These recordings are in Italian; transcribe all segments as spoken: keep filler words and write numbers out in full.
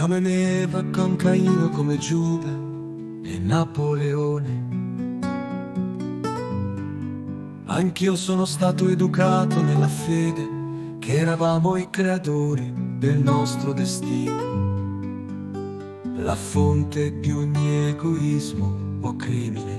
Come Neva, con Caino, come Giuda e Napoleone. Anch'io sono stato educato nella fede che eravamo i creatori del nostro destino, la fonte di ogni egoismo o crimine.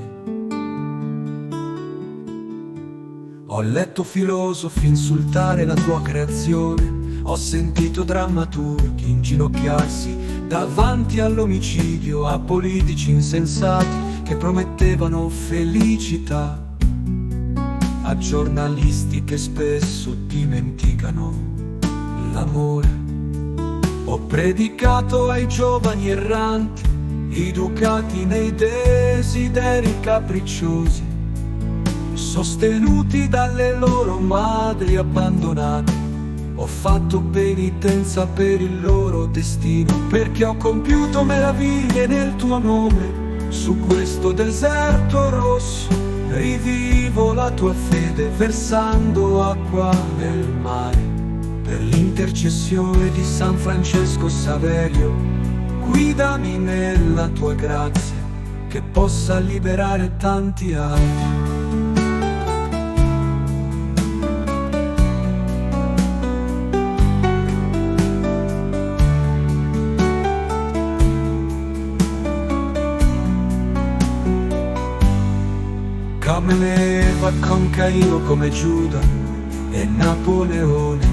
Ho letto filosofi insultare la tua creazione, ho sentito drammaturghi inginocchiarsi davanti all'omicidio, a politici insensati che promettevano felicità, a giornalisti che spesso dimenticano l'amore. Ho predicato ai giovani erranti, educati nei desideri capricciosi, sostenuti dalle loro madri abbandonate. Ho fatto penitenza per il loro destino, perché ho compiuto meraviglie nel tuo nome. Su questo deserto rosso rivivo la tua fede, versando acqua nel mare. Per l'intercessione di San Francesco Saverio, guidami nella tua grazia, che possa liberare tanti altri. Come Neva, con Caino, come Giuda e Napoleone.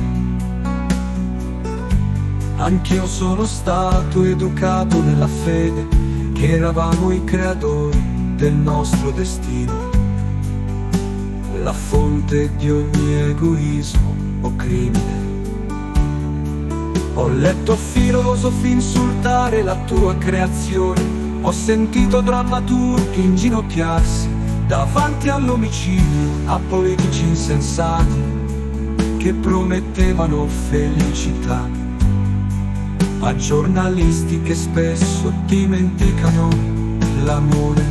Anch'io sono stato educato nella fede che eravamo i creatori del nostro destino, la fonte di ogni egoismo o crimine. Ho letto filosofi insultare la tua creazione, ho sentito drammaturghi inginocchiarsi davanti all'omicidio, a politici insensati che promettevano felicità, a giornalisti che spesso dimenticano l'amore.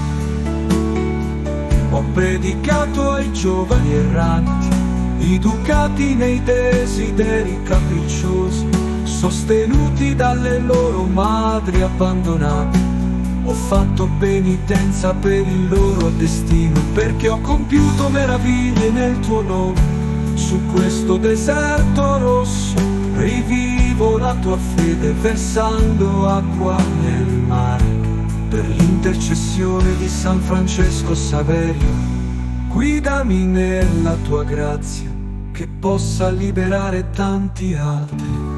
Ho predicato ai giovani erranti, educati nei desideri capricciosi, sostenuti dalle loro madri abbandonate. Ho fatto penitenza per il loro destino, perché ho compiuto meraviglie nel tuo nome. Su questo deserto rosso rivivo la tua fede, versando acqua nel mare. Per l'intercessione di San Francesco Saverio, guidami nella tua grazia, che possa liberare tanti altri.